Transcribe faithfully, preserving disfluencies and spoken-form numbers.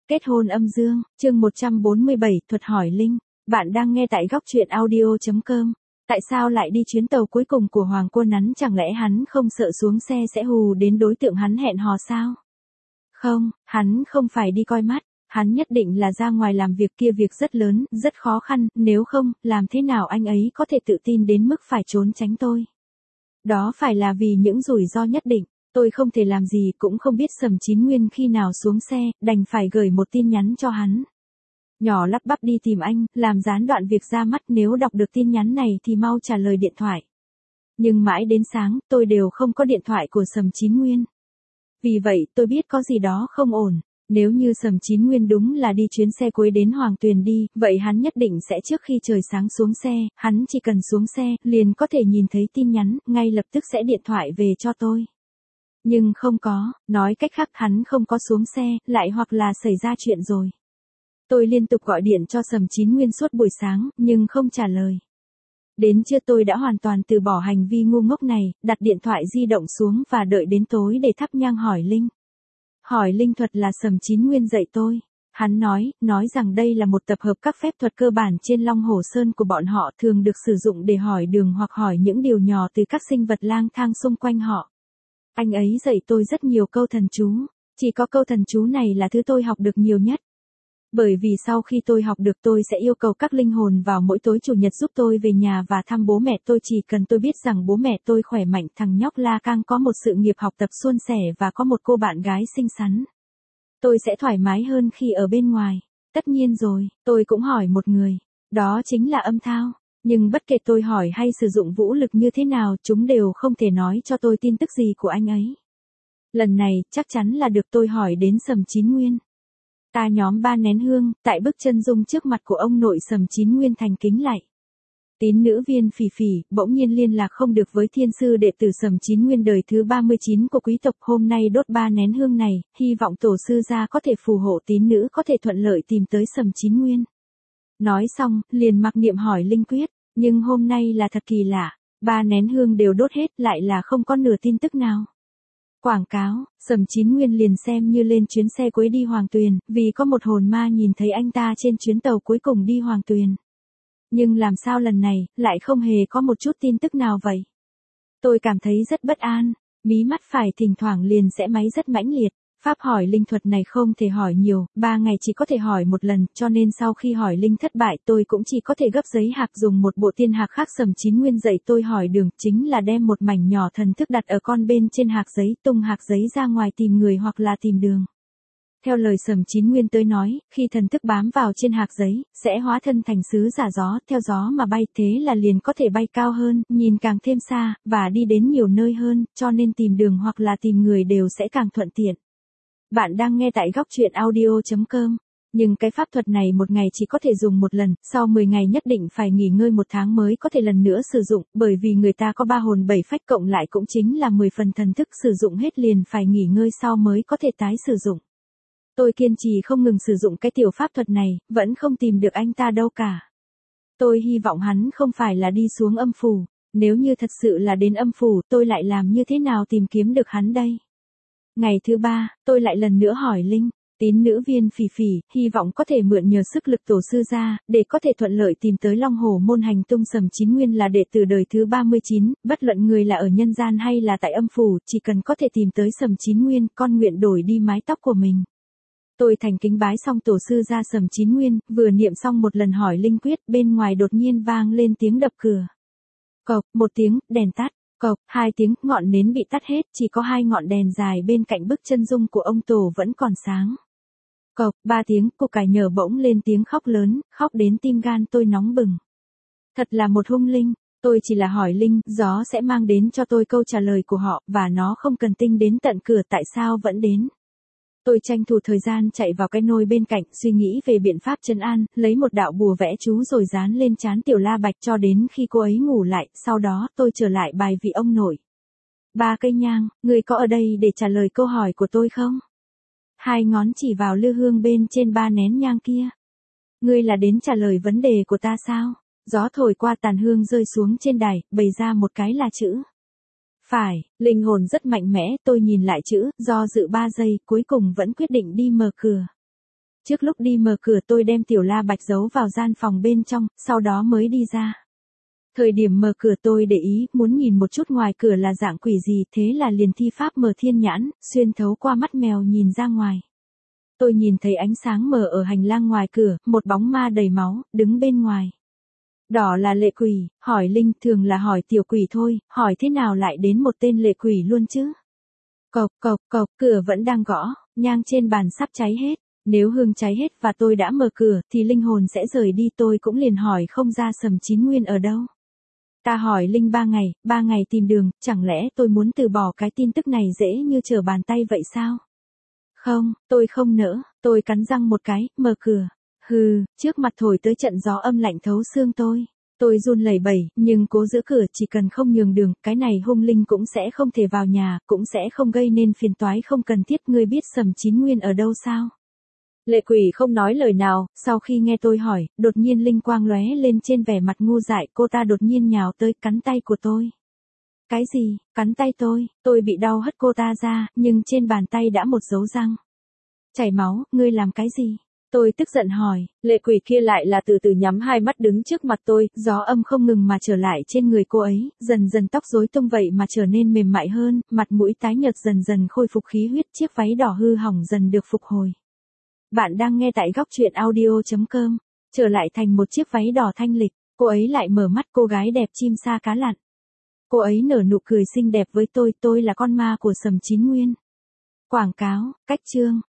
Kết hôn âm dương, chương một trăm bốn mươi bảy, thuật hỏi linh. Bạn đang nghe tại góc truyện audio chấm com. Tại sao lại đi chuyến tàu cuối cùng của Hoàng Cô Nắn, chẳng lẽ hắn không sợ xuống xe sẽ hù đến đối tượng hắn hẹn hò sao? Không, hắn không phải đi coi mắt, hắn nhất định là ra ngoài làm việc, kia việc rất lớn, rất khó khăn, nếu không, làm thế nào anh ấy có thể tự tin đến mức phải trốn tránh tôi? Đó phải là vì những rủi ro nhất định. Tôi không thể làm gì, cũng không biết Sầm Chín Nguyên khi nào xuống xe, đành phải gửi một tin nhắn cho hắn. Nhỏ lắp bắp đi tìm anh, làm gián đoạn việc ra mắt, nếu đọc được tin nhắn này thì mau trả lời điện thoại. Nhưng mãi đến sáng, tôi đều không có điện thoại của Sầm Chín Nguyên. Vì vậy, tôi biết có gì đó không ổn. Nếu như Sầm Chín Nguyên đúng là đi chuyến xe cuối đến Hoàng Tuyền đi, vậy hắn nhất định sẽ trước khi trời sáng xuống xe, hắn chỉ cần xuống xe, liền có thể nhìn thấy tin nhắn, ngay lập tức sẽ điện thoại về cho tôi. Nhưng không có, nói cách khác hắn không có xuống xe, lại hoặc là xảy ra chuyện rồi. Tôi liên tục gọi điện cho Sầm Chín Nguyên suốt buổi sáng, nhưng không trả lời. Đến trưa tôi đã hoàn toàn từ bỏ hành vi ngu ngốc này, đặt điện thoại di động xuống và đợi đến tối để thắp nhang hỏi linh. Hỏi linh thuật là Sầm Chín Nguyên dạy tôi. Hắn nói, nói rằng đây là một tập hợp các phép thuật cơ bản trên Long Hổ Sơn của bọn họ, thường được sử dụng để hỏi đường hoặc hỏi những điều nhỏ từ các sinh vật lang thang xung quanh họ. Anh ấy dạy tôi rất nhiều câu thần chú, chỉ có câu thần chú này là thứ tôi học được nhiều nhất. Bởi vì sau khi tôi học được tôi sẽ yêu cầu các linh hồn vào mỗi tối chủ nhật giúp tôi về nhà và thăm bố mẹ tôi, chỉ cần tôi biết rằng bố mẹ tôi khỏe mạnh, thằng nhóc La Cang có một sự nghiệp học tập suôn sẻ và có một cô bạn gái xinh xắn. Tôi sẽ thoải mái hơn khi ở bên ngoài. Tất nhiên rồi, tôi cũng hỏi một người, đó chính là Âm Thao. Nhưng bất kể tôi hỏi hay sử dụng vũ lực như thế nào, chúng đều không thể nói cho tôi tin tức gì của anh ấy. Lần này, chắc chắn là được tôi hỏi đến Sầm Chín Nguyên. Ta nhóm ba nén hương, tại bức chân dung trước mặt của ông nội Sầm Chín Nguyên thành kính lạy. Tín nữ Viên Phỉ Phỉ, bỗng nhiên liên lạc không được với thiên sư đệ tử Sầm Chín Nguyên đời thứ ba mươi chín của quý tộc, hôm nay đốt ba nén hương này, hy vọng tổ sư gia có thể phù hộ tín nữ có thể thuận lợi tìm tới Sầm Chín Nguyên. Nói xong, liền mặc niệm hỏi linh quyết, nhưng hôm nay là thật kỳ lạ, ba nén hương đều đốt hết, lại là không có nửa tin tức nào. Quảng cáo, Sầm Chín Nguyên liền xem như lên chuyến xe cuối đi Hoàng Tuyền, vì có một hồn ma nhìn thấy anh ta trên chuyến tàu cuối cùng đi Hoàng Tuyền. Nhưng làm sao lần này, lại không hề có một chút tin tức nào vậy? Tôi cảm thấy rất bất an, mí mắt phải thỉnh thoảng liền sẽ máy rất mãnh liệt. Pháp hỏi linh thuật này không thể hỏi nhiều, ba ngày chỉ có thể hỏi một lần, cho nên sau khi hỏi linh thất bại tôi cũng chỉ có thể gấp giấy hạc dùng một bộ tiên hạc khác Sầm Chín Nguyên dạy tôi hỏi đường, chính là đem một mảnh nhỏ thần thức đặt ở con bên trên hạc giấy, tung hạc giấy ra ngoài tìm người hoặc là tìm đường. Theo lời Sầm Chín Nguyên tới nói, khi thần thức bám vào trên hạc giấy, sẽ hóa thân thành sứ giả gió, theo gió mà bay, thế là liền có thể bay cao hơn, nhìn càng thêm xa, và đi đến nhiều nơi hơn, cho nên tìm đường hoặc là tìm người đều sẽ càng thuận tiện. Bạn đang nghe tại góc truyện audio chấm com. Nhưng cái pháp thuật này một ngày chỉ có thể dùng một lần, sau mười ngày nhất định phải nghỉ ngơi một tháng mới có thể lần nữa sử dụng, bởi vì người ta có ba hồn bảy phách cộng lại cũng chính là mười phần thần thức, sử dụng hết liền phải nghỉ ngơi sau mới có thể tái sử dụng. Tôi kiên trì không ngừng sử dụng cái tiểu pháp thuật này, vẫn không tìm được anh ta đâu cả. Tôi hy vọng hắn không phải là đi xuống âm phủ, nếu như thật sự là đến âm phủ, tôi lại làm như thế nào tìm kiếm được hắn đây? Ngày thứ ba, tôi lại lần nữa hỏi linh, tín nữ Viên Phỉ Phỉ, hy vọng có thể mượn nhờ sức lực tổ sư gia, để có thể thuận lợi tìm tới Long Hổ môn hành tung. Sầm Chín Nguyên là đệ tử đời thứ ba mươi chín, bất luận người là ở nhân gian hay là tại âm phủ, chỉ cần có thể tìm tới Sầm Chín Nguyên, con nguyện đổi đi mái tóc của mình. Tôi thành kính bái xong tổ sư gia Sầm Chín Nguyên, vừa niệm xong một lần hỏi linh quyết, bên ngoài đột nhiên vang lên tiếng đập cửa. Cộc, một tiếng, đèn tắt. Cộc, hai tiếng, ngọn nến bị tắt hết, chỉ có hai ngọn đèn dài bên cạnh bức chân dung của ông tổ vẫn còn sáng. Cộc, ba tiếng, cô cải nhờ bỗng lên tiếng khóc lớn, khóc đến tim gan tôi nóng bừng. Thật là một hung linh, tôi chỉ là hỏi linh, gió sẽ mang đến cho tôi câu trả lời của họ, và nó không cần tinh đến tận cửa, tại sao vẫn đến. Tôi tranh thủ thời gian chạy vào cái nôi bên cạnh, suy nghĩ về biện pháp trấn an, lấy một đạo bùa vẽ chú rồi dán lên trán Tiểu La Bạch cho đến khi cô ấy ngủ lại, sau đó tôi trở lại bài vị ông nội. Ba cây nhang, người có ở đây để trả lời câu hỏi của tôi không? Hai ngón chỉ vào lư hương bên trên ba nén nhang kia. Ngươi là đến trả lời vấn đề của ta sao? Gió thổi qua tàn hương rơi xuống trên đài, bày ra một cái là chữ. Phải, linh hồn rất mạnh mẽ, tôi nhìn lại chữ, do dự ba giây, cuối cùng vẫn quyết định đi mở cửa. Trước lúc đi mở cửa tôi đem Tiểu La Bạch giấu vào gian phòng bên trong, sau đó mới đi ra. Thời điểm mở cửa tôi để ý, muốn nhìn một chút ngoài cửa là dạng quỷ gì, thế là liền thi pháp mở thiên nhãn, xuyên thấu qua mắt mèo nhìn ra ngoài. Tôi nhìn thấy ánh sáng mờ ở hành lang ngoài cửa, một bóng ma đầy máu, đứng bên ngoài. Đó là lệ quỷ, hỏi Linh, thường là hỏi tiểu quỷ thôi, hỏi thế nào lại đến một tên lệ quỷ luôn chứ? Cộc cộc cộc, cửa vẫn đang gõ, nhang trên bàn sắp cháy hết. Nếu hương cháy hết và tôi đã mở cửa, thì linh hồn sẽ rời đi, tôi cũng liền hỏi không ra Sầm Chín Nguyên ở đâu. Ta hỏi Linh ba ngày, ba ngày tìm đường, chẳng lẽ tôi muốn từ bỏ cái tin tức này dễ như trở bàn tay vậy sao? Không, tôi không nỡ, tôi cắn răng một cái, mở cửa. Hừ, trước mặt thổi tới trận gió âm lạnh thấu xương tôi. Tôi run lẩy bẩy, nhưng cố giữ cửa, chỉ cần không nhường đường, cái này hung linh cũng sẽ không thể vào nhà, cũng sẽ không gây nên phiền toái không cần thiết. Ngươi biết Sầm Chín Nguyên ở đâu sao? Lệ quỷ không nói lời nào, sau khi nghe tôi hỏi, đột nhiên linh quang lóe lên trên vẻ mặt ngu dại, cô ta đột nhiên nhào tới cắn tay của tôi. Cái gì, cắn tay tôi, tôi bị đau hất cô ta ra, nhưng trên bàn tay đã một dấu răng. Chảy máu, ngươi làm cái gì? Tôi tức giận hỏi, lệ quỷ kia lại là từ từ nhắm hai mắt đứng trước mặt tôi, gió âm không ngừng mà trở lại trên người cô ấy, dần dần tóc rối tung vậy mà trở nên mềm mại hơn, mặt mũi tái nhợt dần dần khôi phục khí huyết, chiếc váy đỏ hư hỏng dần được phục hồi. Bạn đang nghe tại góc truyện audio chấm com, trở lại thành một chiếc váy đỏ thanh lịch, cô ấy lại mở mắt, cô gái đẹp chim sa cá lặn. Cô ấy nở nụ cười xinh đẹp với tôi, tôi là con ma của Sầm Chín Nguyên. Quảng cáo, cách chương.